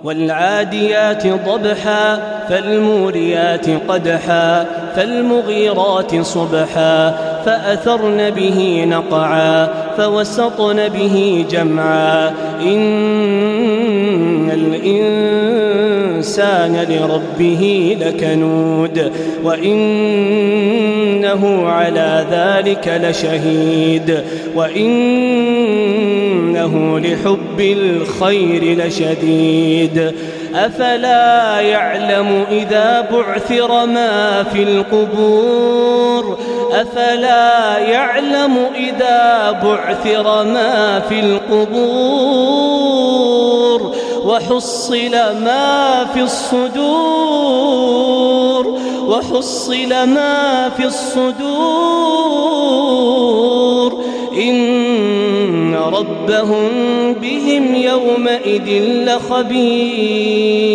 والعاديات ضبحا فالموريات قدحا فالمغيرات صبحا فأثرن به نقعا فوسطن به جمعا إن الإنسان لربه لكنود وإنه على ذلك لشهيد وإنه لحب الخير لشديد أفلا يعلم إذا بعثر ما في القبور أفلا يعلم إذا بعثر ما في القبور وحصل ما في الصدور إن ربهم بهم يومئذ لخبير.